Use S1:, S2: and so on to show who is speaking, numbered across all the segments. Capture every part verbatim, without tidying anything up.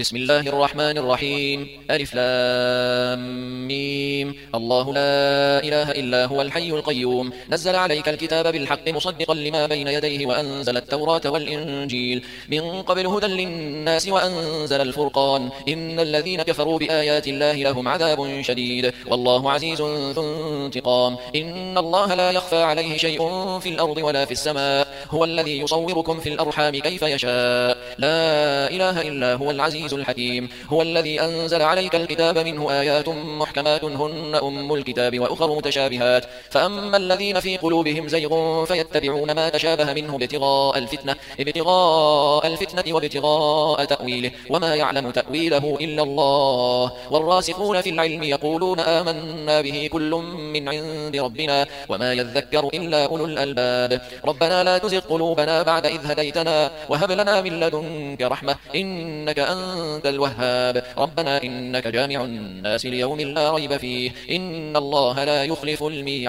S1: بسم الله الرحمن الرحيم. ألف لام ميم. الله لا إله إلا هو الحي القيوم نزل عليك الكتاب بالحق مصدقا لما بين يديه وأنزل التوراة والإنجيل من قبل هدى للناس وأنزل الفرقان إن الذين كفروا بآيات الله لهم عذاب شديد والله عزيز ذو انتقام. إن الله لا يخفى عليه شيء في الأرض ولا في السماء هو الذي يصوركم في الأرحام كيف يشاء لا إله إلا هو العزيز الحكيم. هو الذي أنزل عليك الكتاب منه آيات محكمات هن أم الكتاب وأخر متشابهات فأما الذين في قلوبهم زيغ فيتبعون ما تشابه منه ابتغاء الفتنة ابتغاء الفتنة وابتغاء تأويله وما يعلم تأويله إلا الله والراسخون في العلم يقولون آمنا به كل من عند ربنا وما يذكر إلا أولو الألباب. ربنا لا تزغ قلوبنا بعد إذ هديتنا وهب لنا من لدنك رحمة إنك أنت الوهاب. ربنا إنك جامع الناس ليوم لا ريب فيه إن الله لا يخلف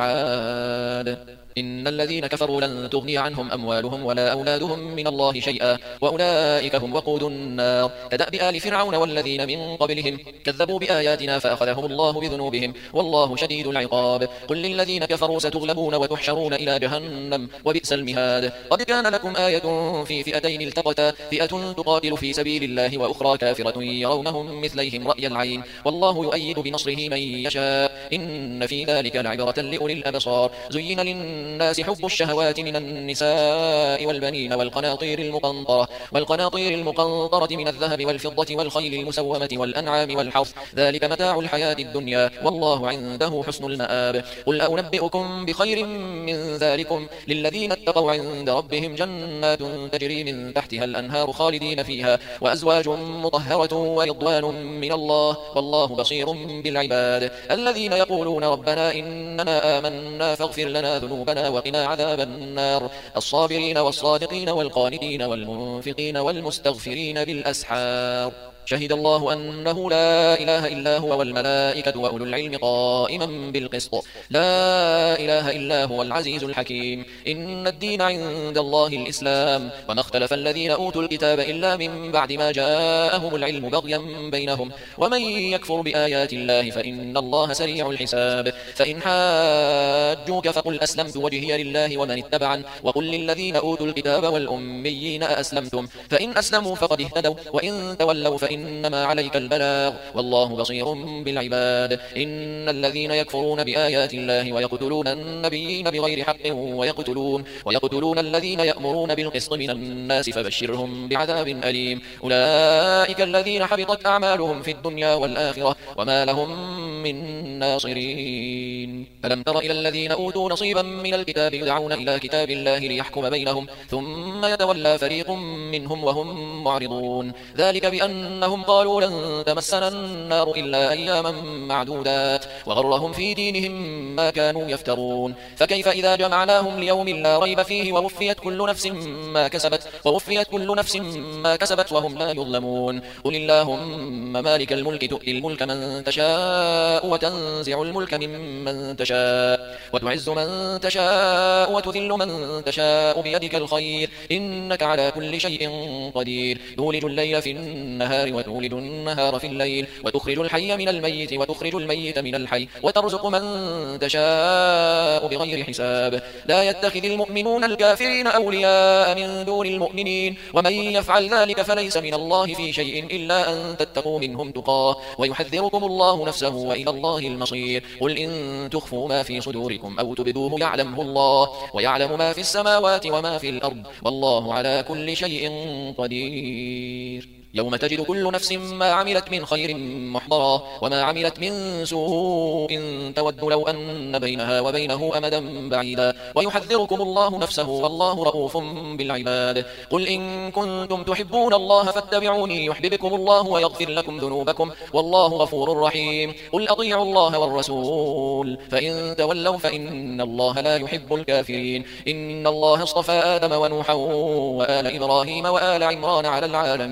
S1: الميعاد. إن الذين كفروا لن تغني عنهم أموالهم ولا أولادهم من الله شيئا وأولئك هم وقود النار. كدأب آل فرعون والذين من قبلهم كذبوا بآياتنا فأخذهم الله بذنوبهم والله شديد العقاب. قل للذين كفروا ستغلبون وتحشرون إلى جهنم وبئس المهاد. قد كان لكم آية في فئتين التقتا فئة تقاتل في سبيل الله وأخرى كافرة يرونهم مثليهم رأي العين والله يؤيد بنصره من يشاء إن في ذلك لعبرة لأولي الأبصار. زين للناس الناس حب الشهوات من النساء والبنين والقناطير المقنطرة والقناطير المقنطرة من الذهب والفضة والخيل المسومة والأنعام والحرث ذلك متاع الحياة الدنيا والله عنده حسن المآب. قل أنبئكم بخير من ذلكم للذين اتقوا عند ربهم جنات تجري من تحتها الأنهار خالدين فيها وأزواج مطهرة ورضوان من الله والله بصير بالعباد. الذين يقولون ربنا إننا آمنا فاغفر لنا ذنوبنا وقنا عذاب النار. الصابرين والصادقين والقانتين والمنفقين والمستغفرين بالأسحار. شهد الله أنه لا إله إلا هو والملائكة وأولو العلم قائما بالقسط لا إله إلا هو العزيز الحكيم. إن الدين عند الله الإسلام وما اختلف الذين أوتوا الكتاب إلا من بعد ما جاءهم العلم بغيا بينهم ومن يكفر بآيات الله فإن الله سريع الحساب. فإن حاجوك فقل أسلمت وجهي لله ومن اتبعن وقل للذين أوتوا الكتاب والأميين أأسلمتم فإن أسلموا فقد اهتدوا وإن تولوا فإنما عليك البلاغ والله بصير بالعباد. إن الذين يكفرون بآيات الله ويقتلون النبيين بغير حق ويقتلون ويقتلون الذين يأمرون بالقسط من الناس فبشرهم بعذاب أليم. أولئك الذين حبطت أعمالهم في الدنيا والآخرة وما لهم من ناصرين. ألم تر إلى الذين أوتوا نصيبا من الكتاب يدعون إلى كتاب الله ليحكم بينهم ثم يتولى فريق منهم وهم معرضون. ذلك بأنهم قالوا لن تمسنا النار إلا أياما معدودات وغرهم في دينهم ما كانوا يفترون. فكيف إذا جمعناهم ليوم لا ريب فيه ووفيت كل نفس ما كسبت ووفيت كل نفس ما كسبت وهم لا يظلمون. قل اللهم مالك الملك تؤتي الملك من تشاء وتنزع الملك ممن تشاء وتعز من تشاء وتذل من تشاء بيدك الخير إنك على كل شيء قدير. تولج الليل في النهار وتولج النهار في الليل وتخرج الحي من الميت وتخرج الميت من الحي وترزق من تشاء بغير حساب. لا يتخذ المؤمنون الكافرين أولياء من دون المؤمنين ومن يفعل ذلك فليس من الله في شيء إلا أن تتقوا منهم تقاه ويحذركم الله نفسه وإلى الله المصير. قل إن تخفوا ما في صدوركم أو تبدوه يعلمه الله ويعلم ما في السماوات وما في الأرض والله على كل شيء قدير. يوم تجد كل نفس ما عملت من خير محضرا وما عملت من سوء تود لو أن بينها وبينه أمدا بعيدا ويحذركم الله نفسه والله رؤوف بالعباد. قل إن كنتم تحبون الله فاتبعوني يحببكم الله ويغفر لكم ذنوبكم والله غفور رحيم. قل أطيعوا الله والرسول فإن تولوا فإن الله لا يحب الكافرين. إن الله اصطفى آدم ونوحا وآل إبراهيم وآل عمران على العالمين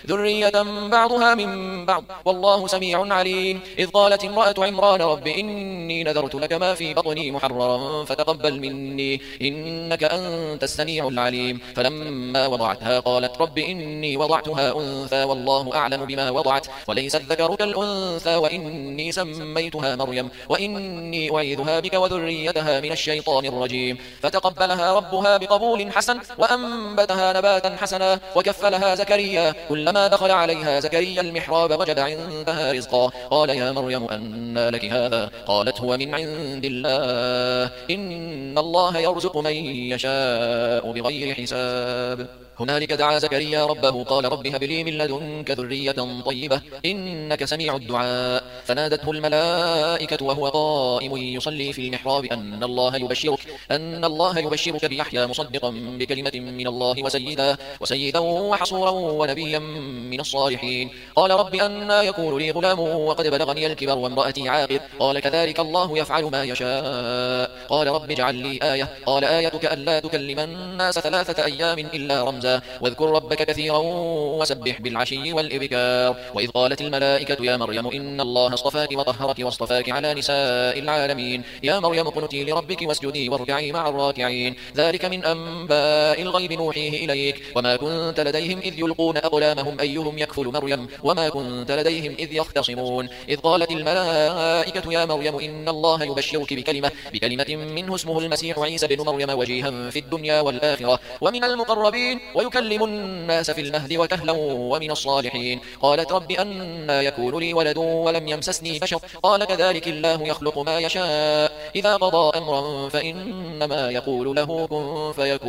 S1: ذرية بعضها من بعض والله سميع عليم. إذ قالت امرأة عمران رب إني نذرت لك ما في بطني محررا فتقبل مني إنك أنت السميع العليم. فلما وضعتها قالت رب إني وضعتها أنثى والله أعلم بما وضعت وليس الذكر كالأنثى وإني سميتها مريم وإني أعيذها بك وذريتها من الشيطان الرجيم. فتقبلها ربها بقبول حسن وأنبتها نباتا حسنا وكفلها زكريا. كلما دخل عليها زكريا المحراب وجد عندها رزقا قال يا مريم أنى لك هذا قالت هو من عند الله إن الله يرزق من يشاء بغير حساب. هنالك دعا زكريا ربه قال رب هب لي من لدنك ذرية طيبة إنك سميع الدعاء. فنادته الملائكة وهو قائم يصلي في المحراب أن الله يبشرك أن الله يبشرك بيحيى مصدقا بكلمة من الله وسيدا وسيدا وحصورا ونبيا من الصالحين. قال رب أنى يكون لي غلام وقد بلغني الكبر وامرأتي عاقر قال كذلك الله يفعل ما يشاء. قال رب اجعل لي آية قال آيتك ألا تكلم الناس ثلاثة أيام إلا رمزا واذكر ربك كثيرا وسبح بالعشي والإبكار. وإذ قالت الملائكة يا مريم إن الله اصطفاك وطهرك واصطفاك على نساء العالمين يا مريم اقنتي لربك واسجدي واركعي مع الراكعين. ذلك من أنباء الغيب نوحيه إليك وما كنت لديهم إذ يلقون أقلامهم أيهم يكفل مريم وما كنت لديهم إذ يختصمون. إذ قالت الملائكة يا مريم إن الله يبشرك بكلمة بكلمة منه اسمه المسيح عيسى بن مريم وجيها في الدنيا والآخرة ومن المقربين ويكلم الناس في المهد وكهلا ومن الصالحين. قالت رب أنى يكون لي ولد ولم يمسسني بشر قال كذلك الله يخلق ما يشاء إذا قضى أمرا فإنما يقول له كن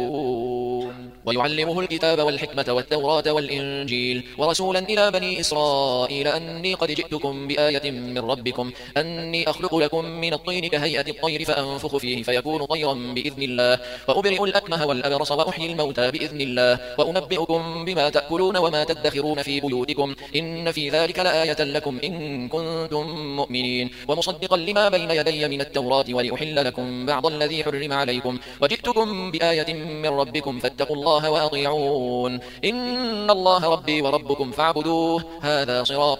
S1: فيكون. ويعلمه الكتاب والحكمة والتوراة والإنجيل ورسولا إلى بني إسرائيل أني قد جئتكم بآية من ربكم أني أخلق لكم من الطين كهيئة الطير فأنفخ فيه فيكون طيرا بإذن الله وأبرئ الأكمه والأبرص وأحيي الموتى بإذن الله وأنبئكم بما تأكلون وما تدخرون في بيوتكم إن في ذلك لآية لكم إن كنتم مؤمنين ومصدقا لما بين يدي من التوراة ولأحل لكم بعض الذي حرم عليكم وجئتكم بآية من ربكم فاتقوا الله وأطيعون إن الله ربي وربكم فاعبدوه هذا صراط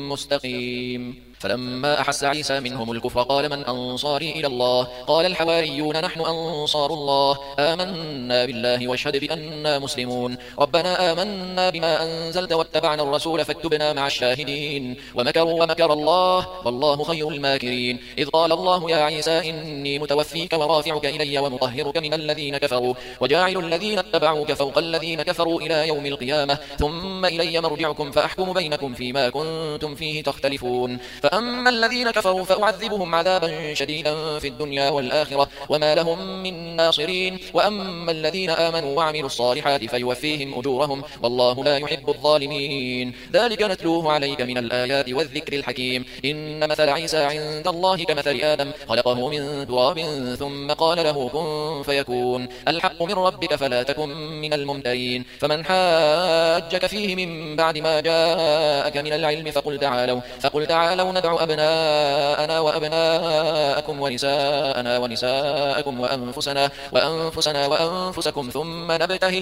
S1: مستقيم. فلما أحس عيسى منهم الكفر قال من أنصاري إلى الله قال الحواريون نحن أنصار الله آمنا بالله واشهد بأننا مسلمون. ربنا آمنا بما أنزلت واتبعنا الرسول فاكتبنا مع الشاهدين ومكروا ومكر الله والله خير الماكرين. إذ قال الله يا عيسى إني متوفيك ورافعك إلي ومطهرك من الذين كفروا وجاعل الذين اتبعوك فوق الذين كفروا إلى يوم القيامة ثم إلي مرجعكم فأحكم بينكم فيما كنتم فيه تختلفون. فأما الذين كفروا فأعذبهم عذابا شديدا في الدنيا والآخرة وما لهم من ناصرين وأما الذين آمنوا وعملوا الصالحات فيوفيهم أجورهم والله لا يحب الظالمين. ذلك نتلوه عليك من الآيات والذكر الحكيم. إن مثل عيسى عند الله كمثل آدم خلقه من تراب ثم قال له كن فيكون. الحق من ربك فلا تكن من الممترين. فمن حاجك فيه من بعد ما جاءك من العلم فقل تعالوا فقل تعالوا ندعو أبناءنا وأبناءكم ونساءنا ونساءكم وأنفسنا وأنفسنا وأنفسكم ثم نبتهل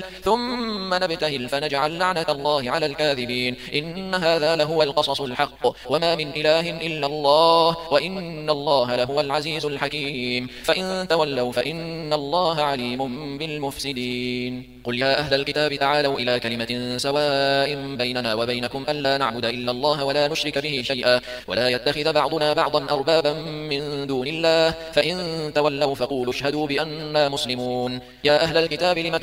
S1: ثم نبتهل فنجعل لعنة الله على الكاذبين. إن هذا لهو القصص الحق وما من إله إلا الله وإن الله لهو العزيز الحكيم. فإن تولوا فإن الله عليم بالمفسدين. قل يا أهل الكتاب تعالوا إلى كلمة سواء بيننا وبينكم ألا نعبد إلا الله ولا نشرك به شيئا ولا يتخذ بعضنا بعضا أربابا من دون الله فإن تولوا فقولوا اشهدوا بأننا مسلمون. يا أهل الكتاب لم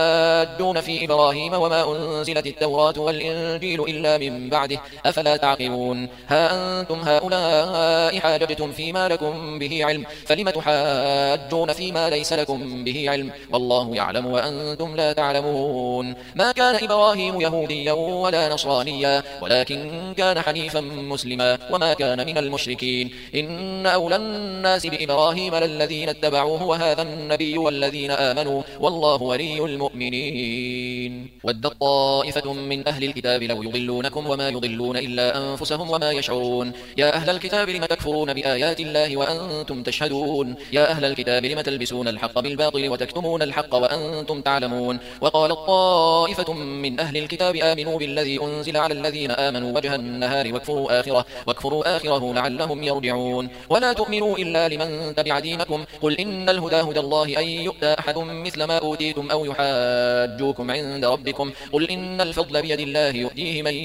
S1: تحاجون في إبراهيم وما أنزلت التوراة والإنجيل إلا من بعده أفلا تعقلون. ها أنتم هؤلاء حاججتم فيما لكم به علم فلم تحاجون فيما ليس لكم به علم والله يعلم وأنتم لا تعلمون. ما كان إبراهيم يهوديا ولا نصرانيا ولكن كان حنيفا مسلما وما وما كان من المشركين. إن أولى الناس بإبراهيم للذين اتبعوه وهذا النبي والذين آمنوا والله ولي المؤمنين. ودت طائفة من أهل الكتاب لو يضلونكم وما يضلون إلا أنفسهم وما يشعرون. يا أهل الكتاب لم تكفرون بآيات الله وأنتم تشهدون. يا أهل الكتاب لم تلبسون الحق بالباطل وتكتمون الحق وأنتم تعلمون. وقالت طائفة من أهل الكتاب آمنوا بالذي أنزل على الذين آمنوا وجه النهار واكفروا آخره, واكفروا آخره لعلهم يرجعون. ولا تؤمنوا إلا لمن تبع دينكم. قل إن الهدى هدى الله أن يؤتى أحد مثل ما أوتيتم أو يحاجوكم عند ربكم. قل إن الفضل بيد الله يؤتيه من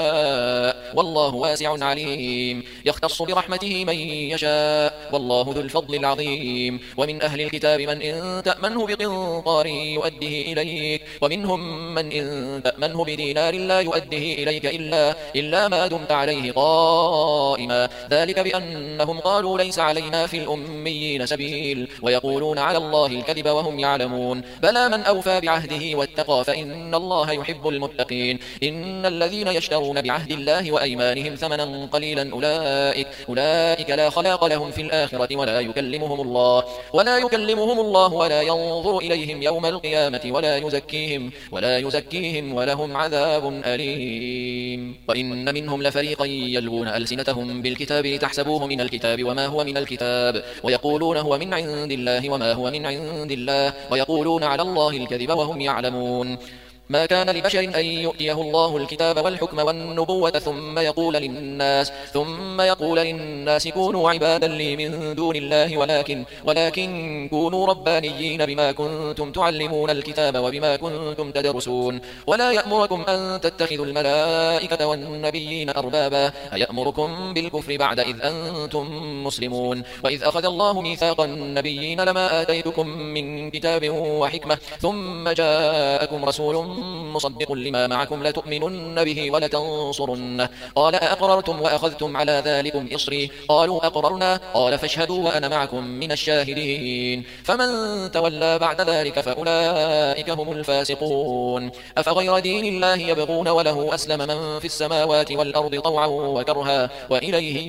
S1: يشاء والله واسع عليم. يختص برحمته من يشاء والله ذو الفضل العظيم. ومن أهل الكتاب من إن تأمنه بقنطار يؤديه إليك ومنهم من إن تأمنه بدينار لا يؤديه إليك إلا, إلا ما دمت عليه قائما. ذلك بأنهم قالوا ليس علينا في الأميين سبيل ويقولون على الله الكذب وهم يعلمون. بلى من أوفى بعهده واتقى فإن الله يحب المتقين. إن الذين يشترون بعهد الله وأيمانهم ثمنا قليلا أولئك, أولئك لا خلاق لهم في الآخرة ولا يكلمهم الله ولا يكلمهم الله ولا ينظر إليهم يوم القيامة ولا يزكيهم ولا يزكيهم ولهم عذاب أليم. وإن منهم لفريقا يلوون ألسنتهم بالكتاب لتحسبوه من الكتاب وما هو من الكتاب ويقولون هو من عند الله وما هو من عند الله ويقولون على الله الكذب وهم يعلمون. ما كان لبشر أن يؤتيه الله الكتاب والحكم والنبوة ثم يقول للناس ثم يقول للناس كونوا عبادا لي من دون الله ولكن ولكن كونوا ربانيين بما كنتم تعلمون الكتاب وبما كنتم تدرسون. ولا يأمركم أن تتخذوا الملائكة والنبيين أربابا أيأمركم بالكفر بعد إذ أنتم مسلمون. وإذ أخذ الله ميثاق النبيين لما آتيتكم من كتاب وحكمة ثم جاءكم رسول مصدق لما معكم لتؤمنن به ولتنصرنه. قال أأقررتم وأخذتم على ذلكم إصري قالوا أقررنا قال فاشهدوا وأنا معكم من الشاهدين. فمن تولى بعد ذلك فأولئك هم الفاسقون. أفغير دين الله يبغون وله أسلم من في السماوات والأرض طوعا وكرها وإليه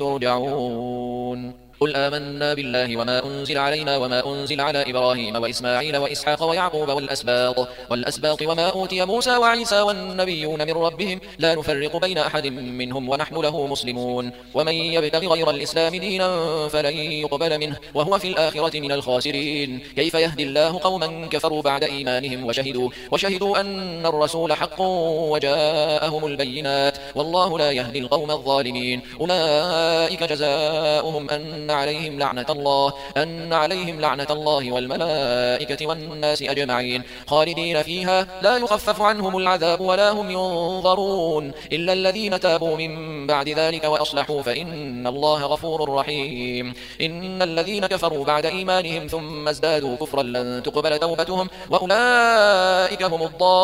S1: يرجعون. قل آمنا بالله وما أنزل علينا وما أنزل على إبراهيم وإسماعيل وإسحاق ويعقوب والأسباط, والأسباط وما أوتي موسى وعيسى والنبيون من ربهم لا نفرق بين أحد منهم ونحن له مسلمون. ومن يبتغ غير الإسلام دينا فلن يقبل منه وهو في الآخرة من الخاسرين. كيف يهدي الله قوما كفروا بعد إيمانهم وشهدوا, وشهدوا أن الرسول حق وجاءهم البينات والله لا يهدي القوم الظالمين. أولئك جزاؤهم أن عليهم لعنة الله أن عليهم لعنة الله والملائكة والناس أجمعين خالدين فيها لا يخفف عنهم العذاب ولا هم ينظرون إلا الذين تابوا من بعد ذلك وأصلحوا فإن الله غفور رحيم. إن الذين كفروا بعد إيمانهم ثم ازدادوا كفرا لن تقبل توبتهم وأولئك هم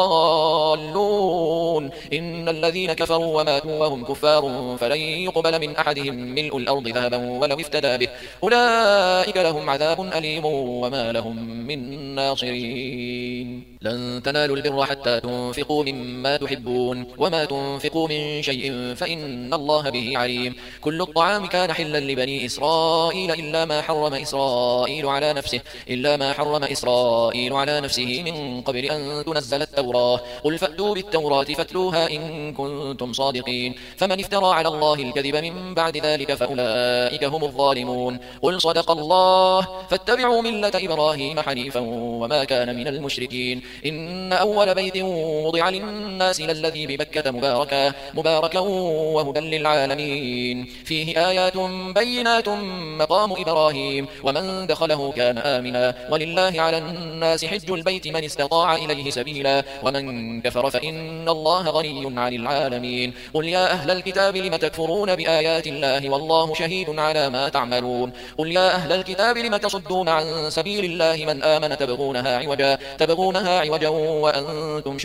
S1: الضالون. إن الذين كفروا وماتوا وهم كفار فلن يقبل من أحدهم ملء الأرض ذهبا ولو افتدى به أولئك لهم عذاب أليم وما لهم من ناصرين. لن تنالوا البر حتى تنفقوا مما تحبون وما تنفقوا من شيء فإن الله به عليم. كل الطعام كان حلا لبني إسرائيل إلا ما حرم إسرائيل على نفسه إلا ما حرم إسرائيل على نفسه من قبل أن تنزل التوراة. قل فأتوا بالتوراة فاتلوها إن كنتم صادقين. فمن افترى على الله الكذب من بعد ذلك فأولئك هم الظالمون. قل صدق الله فاتبعوا ملة إبراهيم حنيفا وما كان من المشركين. إن أول بيت وضع للناس للذي ببكة مباركا, مباركا وهدى للعالمين فيه آيات بينات مقام إبراهيم ومن دخله كان آمنا ولله على الناس حج البيت من استطاع إليه سبيلا ومن كفر فإن الله غني عن العالمين. قل يا أهل الكتاب لم تكفرون بآيات الله والله شهيد على ما تعملون. قل يا أهل الكتاب لم تصدون عن سبيل الله من آمن تبغونها عوجا, تبغونها عوجا وأنتم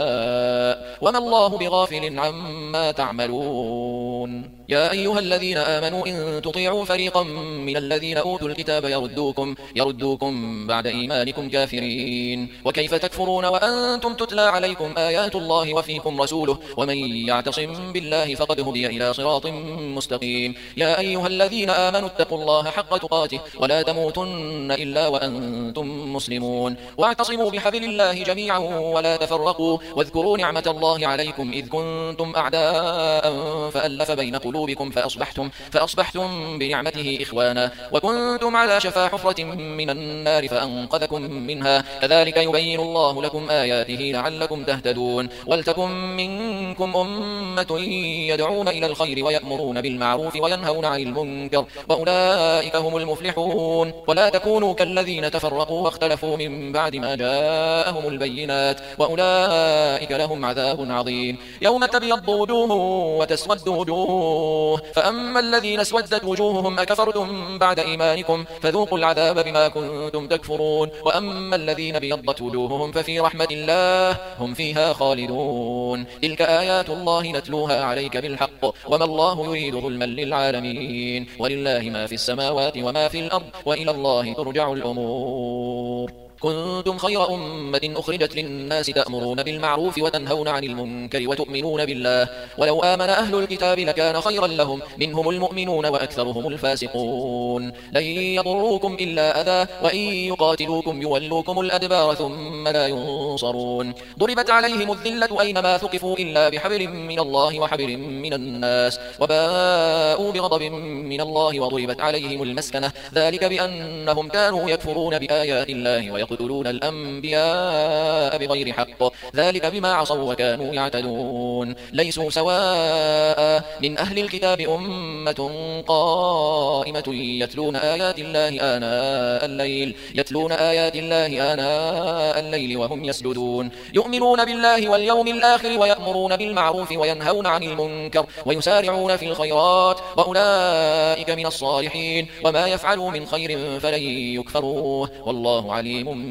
S1: شهداء وما الله بغافل عما تعملون. يا أيها الذين آمنوا إن تطيعوا فريقا من الذين أوتوا الكتاب يردوكم, يردوكم بعد إيمانكم كافرين وكيف تكفرون وأنتم تتلى عليكم آيات الله وفيكم رسوله ومن يعتصم بالله فقد هدي إلى صراط مستقيم. يا أيها الذين آمنوا اتقوا الله حق تقاته ولا تموتن إلا وأنتم مسلمون واعتصموا بحبل الله جميعا ولا تفرقوا واذكروا نعمة الله عليكم إذ كنتم أعداء فألف بين قلوبكم فأصبحتم, فأصبحتم بنعمته إخوانا وكنتم على شفا حفرة من النار فأنقذكم منها كذلك يبين الله لكم آياته لعلكم تهتدون. ولتكن منكم أمة يدعون إلى الخير ويأمرون بالمعروف وينهون عن المنكر وأولئك هم المفلحون. ولا تكونوا كالذين تفرقوا واختلفوا من بعد ما جاءهم البينات وأولئك لهم عذاب عظيم. يوم تبيض وجوه وتسود وجوه فأما الذين اسودت وجوههم أكفرتم بعد إيمانكم فذوقوا العذاب بما كنتم تكفرون وأما الذين بيضت وجوههم ففي رحمة الله هم فيها خالدون. تلك آيات الله نتلوها عليك بالحق وما الله يريد ظلما للعالمين ولله ما في السماوات وما في الأرض وإلى الله ترجع الأمور. كنتم خير أمة أخرجت للناس تأمرون بالمعروف وتنهون عن المنكر وتؤمنون بالله ولو آمن أهل الكتاب لكان خيرا لهم منهم المؤمنون وأكثرهم الفاسقون. لن يضروكم إلا أذى وإن يقاتلوكم يولوكم الأدبار ثم لا ينصرون. ضربت عليهم الذلة أينما ثقفوا إلا بحبل من الله وحبل من الناس وباءوا بغضب من الله وضربت عليهم المسكنة ذلك بأنهم كانوا يكفرون بآيات الله ويقولون يقتلون الأنبياء بغير حق ذلك بما عصوا وكانوا يعتدون. ليسوا سواء من أهل الكتاب أمة قائمة يتلون آيات الله آناء الليل يتلون آيات الله آناء الليل وهم يسجدون يؤمنون بالله واليوم الآخر ويأمرون بالمعروف وينهون عن المنكر ويسارعون في الخيرات وأولئك من الصالحين وما يفعلوا من خير فلن يكفروه والله عليم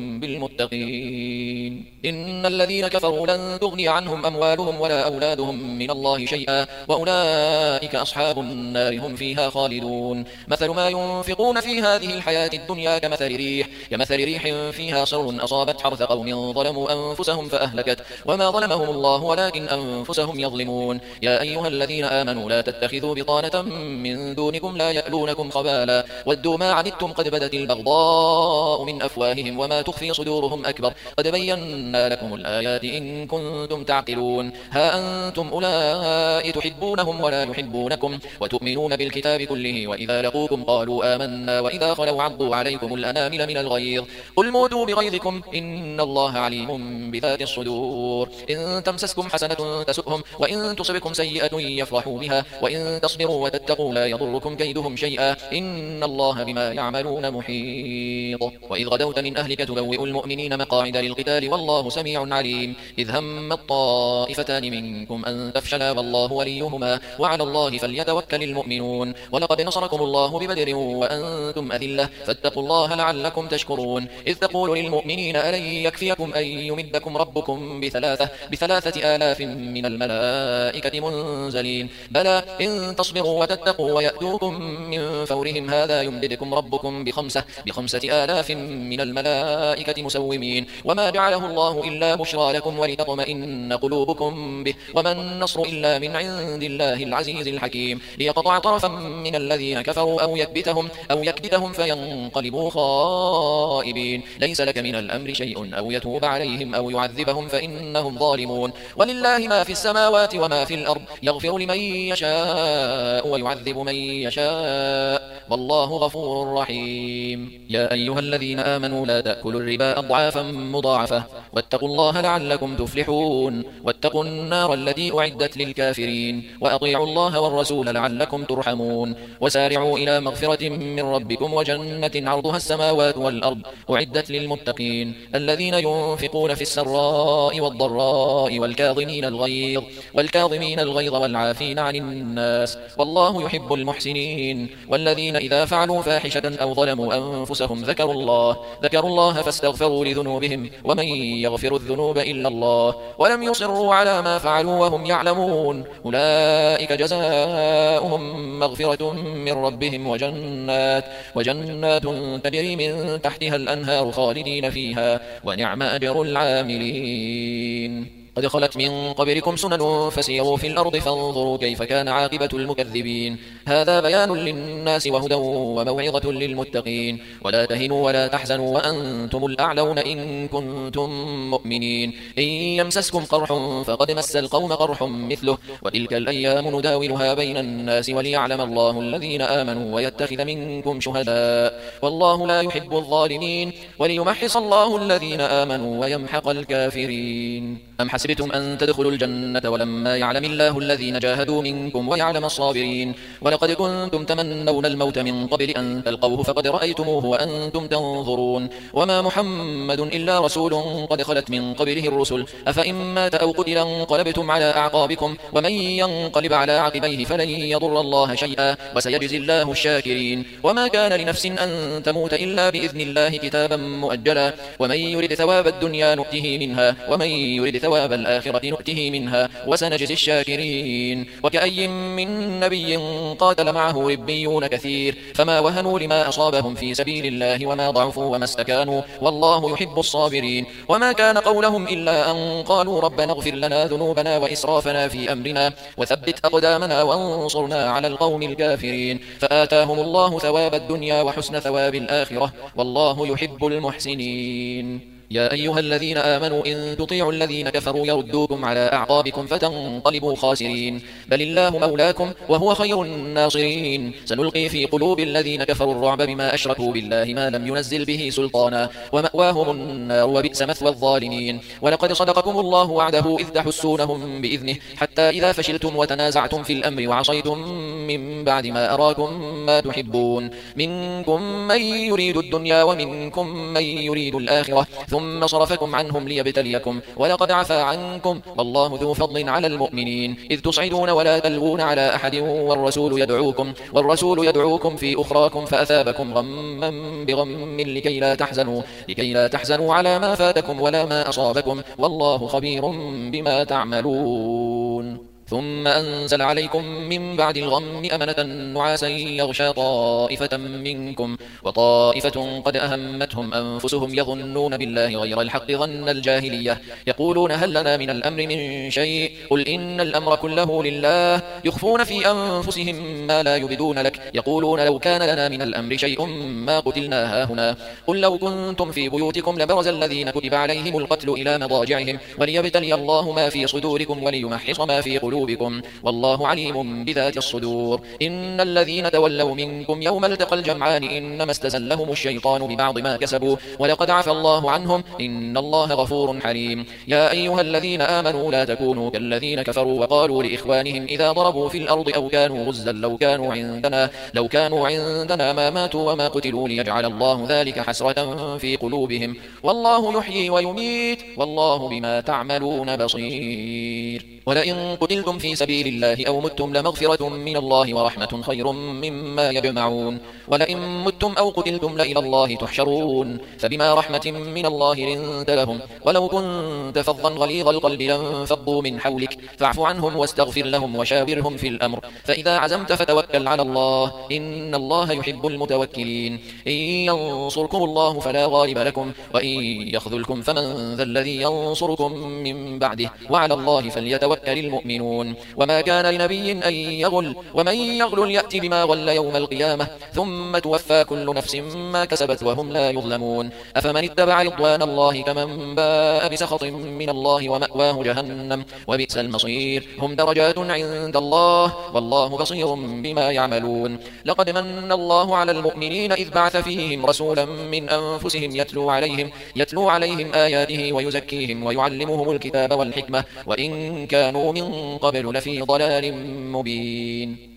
S1: بالمتقين. إن الذين كفروا لن تغني عنهم أموالهم ولا أولادهم من الله شيئا وأولئك أصحاب النار هم فيها خالدون. مثل ما ينفقون في هذه الحياة الدنيا كمثل ريح كمثل ريح فيها صر أصابت حرث قوم ظلموا أنفسهم فأهلكت وما ظلمهم الله ولكن أنفسهم يظلمون. يا أيها الذين آمنوا لا تتخذوا بطانة من دونكم لا يألونكم خبالا ودوا ما عنتم قد بدت البغضاء من أفواههم وما تخفي صدورهم أكبر قد بينا لكم الآيات إن كنتم تعقلون. ها أنتم أولئك تحبونهم ولا يحبونكم وتؤمنون بالكتاب كله وإذا لقوكم قالوا آمنا وإذا خلوا عضوا عليكم الأنامل من الغيظ قل موتوا بغيظكم إن الله عليم بذات الصدور. إن تمسسكم حسنة تسؤهم وإن تصبكم سيئة يفرحوا بها وإن تصبروا وتتقوا لا يضركم كيدهم شيئا إن الله بما يعملون محيط. وإذ غدوت من أهلك تبوئ المؤمنين مقاعد للقتال والله سميع عليم. إذ هم الطائفتان منكم أن تفشلا والله وليهما وعلى الله فليتوكل المؤمنون. ولقد نصركم الله ببدر وأنتم أذلة فاتقوا الله لعلكم تشكرون. إذ تقول للمؤمنين ألن يكفيكم أن يمدكم ربكم بثلاثة, بثلاثة آلاف من الملائكة منزلين بلى إن تصبروا وتتقوا ويأتوكم من فورهم هذا يمددكم ربكم بخمسة, بخمسة آلاف من الملائكة مسومين وما جعله الله إلا بشرى لكم ولتطمئن قلوبكم به وما النصر إلا من عند الله العزيز الحكيم. ليقطع طرفا من الذين كفروا أو يكبتهم, أو يكبتهم فينقلبوا خائبين. ليس لك من الأمر شيء أو يتوب عليهم أو يعذبهم فإنهم ظالمون. ولله ما في السماوات وما في الأرض يغفر لمن يشاء ويعذب من يشاء والله غفور رحيم. يا أيها الذين آمنوا لا تأكلوا الربا أضعافا مضاعفة واتقوا الله لعلكم تفلحون. واتقوا النار التي أعدت للكافرين وأطيعوا الله والرسول لعلكم ترحمون. وسارعوا إلى مغفرة من ربكم وجنة عرضها السماوات والأرض أعدت للمتقين الذين ينفقون في السراء والضراء والكاظمين الغيظ والكاظمين الغيظ والعافين عن الناس والله يحب المحسنين. والذين إذا فعلوا فاحشة أو ظلموا أنفسهم ذكروا الله ذكروا الله فاستغفروا لذنوبهم ومن يغفر الذنوب إلا الله ولم يصروا على ما فعلوا وهم يعلمون أولئك جزاؤهم مغفرة من ربهم وجنات, وجنات تجري من تحتها الأنهار خالدين فيها ونعم أجر العاملين. قد خلت من قبلكم سنن فسيروا في الأرض فانظروا كيف كان عاقبة المكذبين. هذا بيان للناس وهدى وموعظة للمتقين. ولا تهنوا ولا تحزنوا وأنتم الأعلون إن كنتم مؤمنين. إن يمسسكم قرح فقد مس القوم قرح مثله وتلك الأيام نداولها بين الناس وليعلم الله الذين آمنوا ويتخذ منكم شهداء والله لا يحب الظالمين وليمحص الله الذين آمنوا ويمحق الكافرين. أم حسبتم أن تدخلوا الجنة ولما يعلم الله الذين جاهدوا منكم ويعلم الصابرين ولقد كنتم تمنون الموت من قبل أن تلقوه فقد رأيتموه وأنتم تنظرون وما محمد إلا رسول قد خلت من قبله الرسل أفإن مات أو قتل انقلبتم على أعقابكم ومن ينقلب على عقبيه فلن يضر الله شيئا وسيجزي الله الشاكرين. وما كان لنفس أن تموت إلا بإذن الله كتابا مؤجلا ومن يرد ثواب الدنيا نؤته منها ومن يرد ثواب الآخرة نؤته منها وسنجزي الشاكرين. وكأي من نبي قاتل معه ربيون كثير فما وهنوا لما أصابهم في سبيل الله وما ضعفوا وما استكانوا والله يحب الصابرين. وما كان قولهم إلا أن قالوا ربنا اغفر لنا ذنوبنا وإسرافنا في أمرنا وثبت أقدامنا وانصرنا على القوم الكافرين فآتاهم الله ثواب الدنيا وحسن ثواب الآخرة والله يحب المحسنين. يا أيها الذين آمنوا إن تطيعوا الذين كفروا يردوكم على أعقابكم فتنقلبوا خاسرين بل الله مولاكم وهو خير الناصرين. سنلقي في قلوب الذين كفروا الرعب بما أشركوا بالله ما لم ينزل به سلطانا ومأواهم النار وبئس مثوى الظالمين. ولقد صدقكم الله وعده إذ تحسونهم بإذنه حتى إذا فشلتم وتنازعتم في الأمر وعصيتم من بعد ما أراكم ما تحبون منكم من يريد الدنيا ومنكم من يريد الآخرة ثم صرفكم عنهم ليبتليكم ولقد عفا عنكم والله ذو فضل على المؤمنين إذ تصعدون ولا تلوون على أحد والرسول يدعوكم والرسول يدعوكم في أخراكم فأثابكم غما بغم لكي لا تحزنوا لكي لا تحزنوا على ما فاتكم ولا ما أصابكم والله خبير بما تعملون. ثم أنزل عليكم من بعد الغم أمنة نعاسا يغشى طائفة منكم وطائفة قد أهمتهم أنفسهم يظنون بالله غير الحق ظن الجاهلية يقولون هل لنا من الأمر من شيء قل إن الأمر كله لله يخفون في أنفسهم ما لا يبدون لك يقولون لو كان لنا من الأمر شيء ما قتلنا هاهنا قل لو كنتم في بيوتكم لبرز الذين كتب عليهم القتل إلى مضاجعهم وليبتلي الله ما في صدوركم وليمحص ما في قلوبكم بكم والله عليم بذات الصدور. إن الذين تولوا منكم يوم التقى الجمعان إنما استزلهم الشيطان ببعض ما كسبوا ولقد عفى الله عنهم إن الله غفور حليم. يا أيها الذين آمنوا لا تكونوا كالذين كفروا وقالوا لإخوانهم إذا ضربوا في الأرض أو كانوا غزا لو كانوا عندنا لو كانوا عندنا ما ماتوا وما قتلوا ليجعل الله ذلك حسرة في قلوبهم والله يحيي ويميت والله بما تعملون بصير. ولئن قتلتم في سبيل الله أو متم لمغفرة من الله ورحمة خير مما يجمعون. ولئن متم أو قتلتم لإلى الله تحشرون فبما رحمة من الله لنت لهم ولو كنت فظا غليظ القلب لانفضوا من حولك فاعف عنهم واستغفر لهم وشاورهم في الأمر فإذا عزمت فتوكل على الله إن الله يحب المتوكلين. إن ينصركم الله فلا غالب لكم وإن يخذلكم فمن ذا الذي ينصركم من بعده وعلى الله فليتوكل المؤمنون. وما كان لنبي أن يغل ومن يغل يأتي بما غل يوم القيامة ثم توفى كل نفس ما كسبت وهم لا يظلمون. أفمن اتبع رضوان الله كمن باء بسخط من الله ومأواه جهنم وبئس المصير. هم درجات عند الله والله بصير بما يعملون. لقد من الله على المؤمنين إذ بعث فيهم رسولا من أنفسهم يتلو عليهم يتلو عليهم آياته ويزكيهم ويعلمهم الكتاب والحكمة وإن كانوا من قبل لفي ضلال مبين.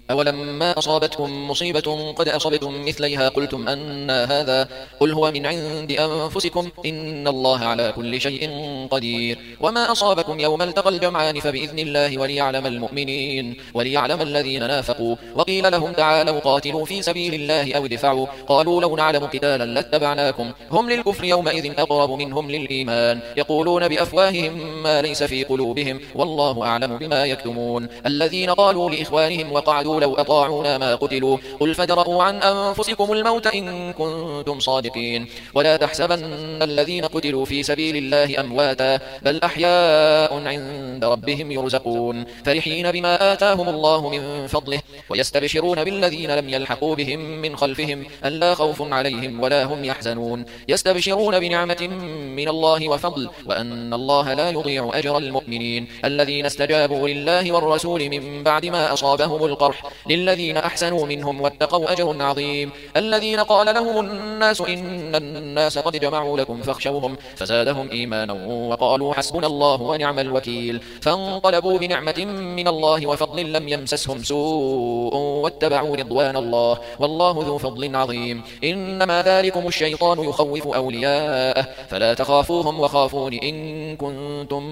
S1: أولما أصابتكم مصيبة قد أصبتم مثليها قلتم أن هذا قل هو من عند أنفسكم إن الله على كل شيء قدير وما أصابكم يوم التقى الجمعان فبإذن الله وليعلم المؤمنين وليعلم الذين نافقوا وقيل لهم تعالوا قاتلوا في سبيل الله أو ادفعوا قالوا لو نعلم قتالا لاتبعناكم هم للكفر يومئذ أقرب منهم للإيمان يقولون بأفواههم ما ليس في قلوبهم والله أعلم بما يكتمون الذين قالوا لإخوانهم وقعدوا لو أطاعونا ما قتلوا قل فادرءوا عن أنفسكم الموت إن كنتم صادقين ولا تحسبن الذين قتلوا في سبيل الله أمواتا بل أحياء عند ربهم يرزقون فرحين بما آتاهم الله من فضله ويستبشرون بالذين لم يلحقوا بهم من خلفهم ألا خوف عليهم ولا هم يحزنون يستبشرون بنعمة من الله وفضل وأن الله لا يضيع أجر المؤمنين الذين استجابوا لله والرسول من بعد ما أصابهم القرح للذين أحسنوا منهم واتقوا أجر عظيم الذين قال لهم الناس إن الناس قد جمعوا لكم فاخشوهم فزادهم إيمانا وقالوا حسبنا الله ونعم الوكيل فانقلبوا بنعمة من الله وفضل لم يمسسهم سوء واتبعوا رضوان الله والله ذو فضل عظيم إنما ذلكم الشيطان يخوف أولياءه فلا تخافوهم وخافون إن كنتم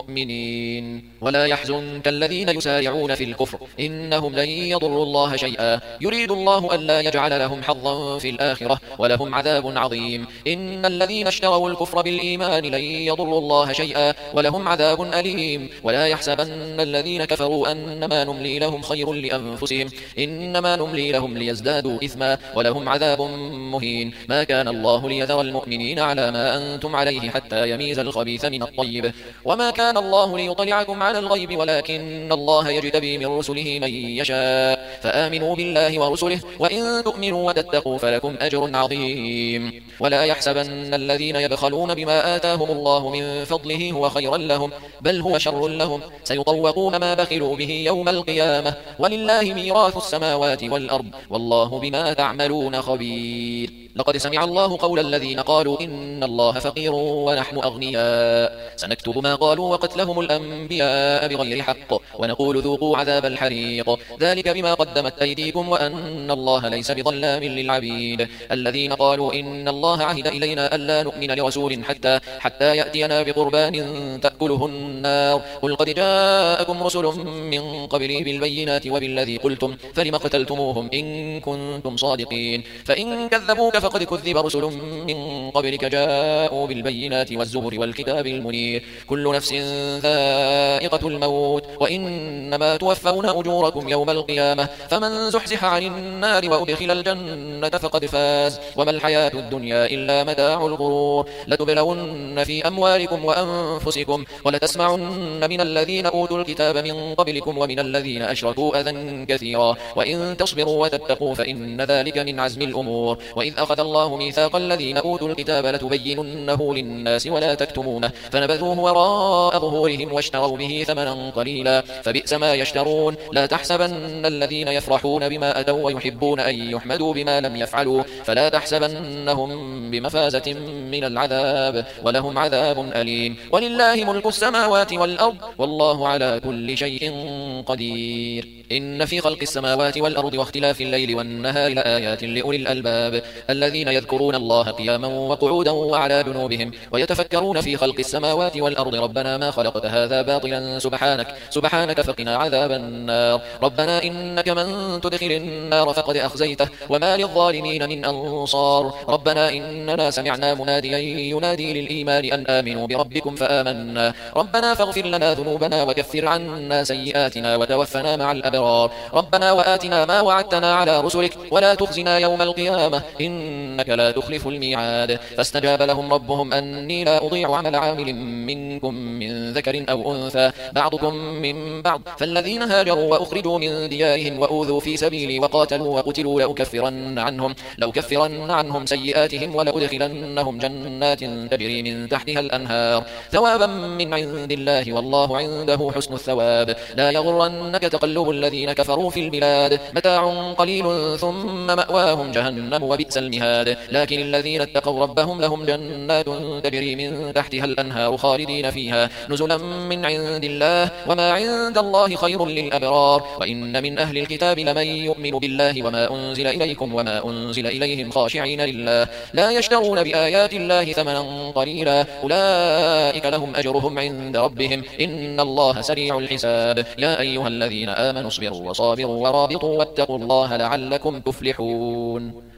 S1: مؤمنين ولا يحزنك الذين يسارعون في الكفر إنهم لن يضروا الله شيئا يريد الله ألا يجعل لهم حظا في الآخرة ولهم عذاب عظيم إن الذين اشتروا الكفر بالإيمان لن يضروا الله شيئا ولهم عذاب أليم ولا يحسبن الذين كفروا أنما نملي لهم خير لأنفسهم إنما نملي لهم ليزدادوا إثما ولهم عذاب مهين ما كان الله ليذر المؤمنين على ما أنتم عليه حتى يميز الخبيث من الطيب وما كان الله ليطلعكم على الغيب ولكن الله يجتبي من رسله من يشاء فآمنوا بالله ورسله وإن تؤمنوا وتتقوا فلكم أجر عظيم ولا يحسبن الذين يبخلون بما آتاهم الله من فضله هو خيرا لهم بل هو شر لهم سيطوقون ما بخلوا به يوم القيامة ولله ميراث السماوات والأرض والله بما تعملون خبير لقد سمع الله قول الذين قالوا إن الله فقير ونحن أغنياء سنكتب ما قالوا وقتلهم الأنبياء بغير حق ونقول ذوقوا عذاب الحريق ذلك بما قدمت أيديكم وأن الله ليس بظلام للعبيد الذين قالوا إن الله عهد إلينا ألا نؤمن لرسول حتى حتى يأتينا بقربان تأكله النار قل قد جاءكم رسل من قبلي بالبينات وبالذي قلتم فلم قتلتموهم إن كنتم صادقين فإن كذبوك فقد كذب رسل من قبلك جاءوا بالبينات والزبر والكتاب المنير كل نفس ذائقة الموت وإنما توفون أجوركم يوم القيامة فمن زحزح عن النار وأدخل الجنة فقد فاز وما الحياة الدنيا إلا متاع الغرور لتبلون في أموالكم وأنفسكم ولتسمعن من الذين أوتوا الكتاب من قبلكم ومن الذين أشركوا أذى كثيرا وإن تصبروا وتتقوا فإن ذلك من عزم الأمور وإذ أخذ الله ميثاق الذين أوتوا الكتاب لتبيننه للناس ولا تكتمونه فنبذوه وراء ظهورهم واشتروا به ثمنا قليلا فبئس ما يشترون لا تحسبن الذين يفرحون بما أتوا ويحبون أن يحمدوا بما لم يفعلوا فلا تحسبنهم بمفازة من العذاب ولهم عذاب أليم ولله ملك السماوات والأرض والله على كل شيء قدير إن في خلق السماوات والأرض واختلاف الليل والنهار لآيات لأولي الألباب الذين يذكرون الله قياما وقعودا وعلى جنوبهم ويتفكرون في خلق السماوات والأرض ربنا ما خلقت هذا باطلا سبحانك سبحانك فقنا عذاب النار ربنا إنك من تدخل النار فقد أخزيته وما للظالمين من أنصار ربنا إننا سمعنا مناديا ينادي للإيمان أن آمنوا بربكم فآمنا ربنا فاغفر لنا ذنوبنا وكفر عنا سيئاتنا وتوفنا مع الأبرار ربنا وآتنا ما وعدتنا على رسلك ولا تخزنا يوم القيامة إنك لا تخلف الميعاد فاستجاب لهم ربهم أني لا أضيع عمل عامل منكم من ذكر أو أنثى بعضكم من بعض فالذين هاجروا وأخرجوا من ديارهم وأوذوا في سبيلي وقاتلوا وقتلوا لأكفرن عنهم, لأكفرن عنهم سيئاتهم ولأدخلنهم جنات تجري من تحتها الأنهار ثوابا من عند الله والله عنده حسن الثواب لا يغرنك تقلب الذين كفروا في البلاد متاع قليل ثم مأواهم جهنم وبئس المهاد لكن الذين اتقوا ربهم لهم جنات تجري من تحتها الأنهار خالدين فيها نزلا من عند الله وما عند الله خير للأبرار وإن من أهل الكتاب لمن يؤمن بالله وما أنزل إليكم وما أنزل إليهم خاشعين لله لا يشترون بآيات الله ثمنا قليلا أولئك لهم أجرهم عند ربهم إن الله سريع الحساب يا أيها الذين آمنوا اصبروا وصابروا ورابطوا واتقوا الله لعلكم تفلحون.